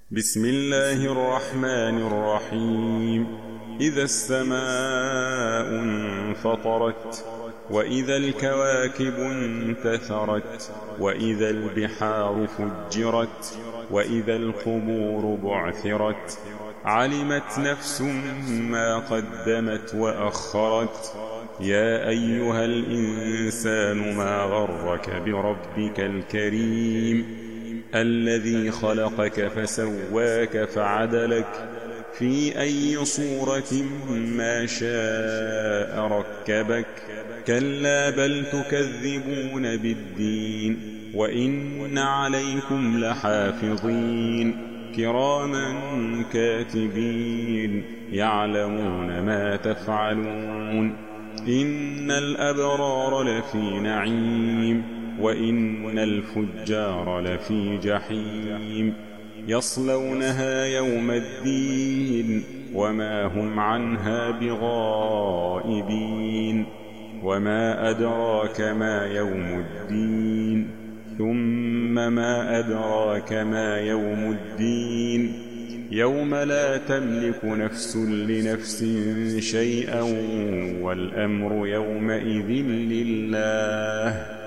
بسم الله الرحمن الرحيم. إذا السماء انفطرت، وإذا الكواكب انتثرت، وإذا البحار فجرت، وإذا القبور بعثرت، علمت نفس ما قدمت وأخرت. يا أيها الإنسان ما غرك بربك الكريم الذي خلقك فسواك فعدلك في أي صورة ما شاء ركبك. كلا بل تكذبون بالدين، وإن عليكم لحافظين كراما كاتبين يعلمون ما تفعلون. إن الأبرار لفي نعيم، وإن الفجار لفي جحيم. يصلونها يوم الدين وما هم عنها بغائبين. وما أدراك ما يوم الدين، ثم ما أدراك ما يوم الدين. يوم لا تملك نفس لنفس شيئا، والأمر يومئذ لله.